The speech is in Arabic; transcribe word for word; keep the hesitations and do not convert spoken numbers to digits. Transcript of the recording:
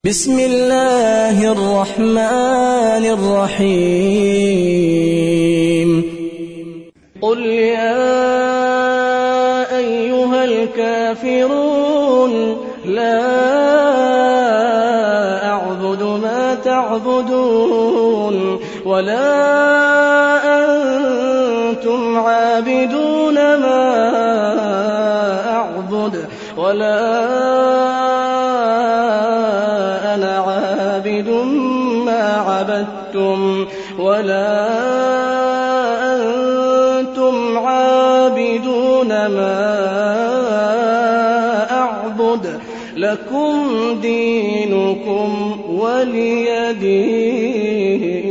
بسم الله الرحمن الرحيم قل يا أيها الكافرون لا أعبد ما تعبدون ولا أنتم عابدون ما أعبد ولا أنا عابد ما عبدتم ولا أنتم عابدون ما أعبد لكم دينكم ولي دين.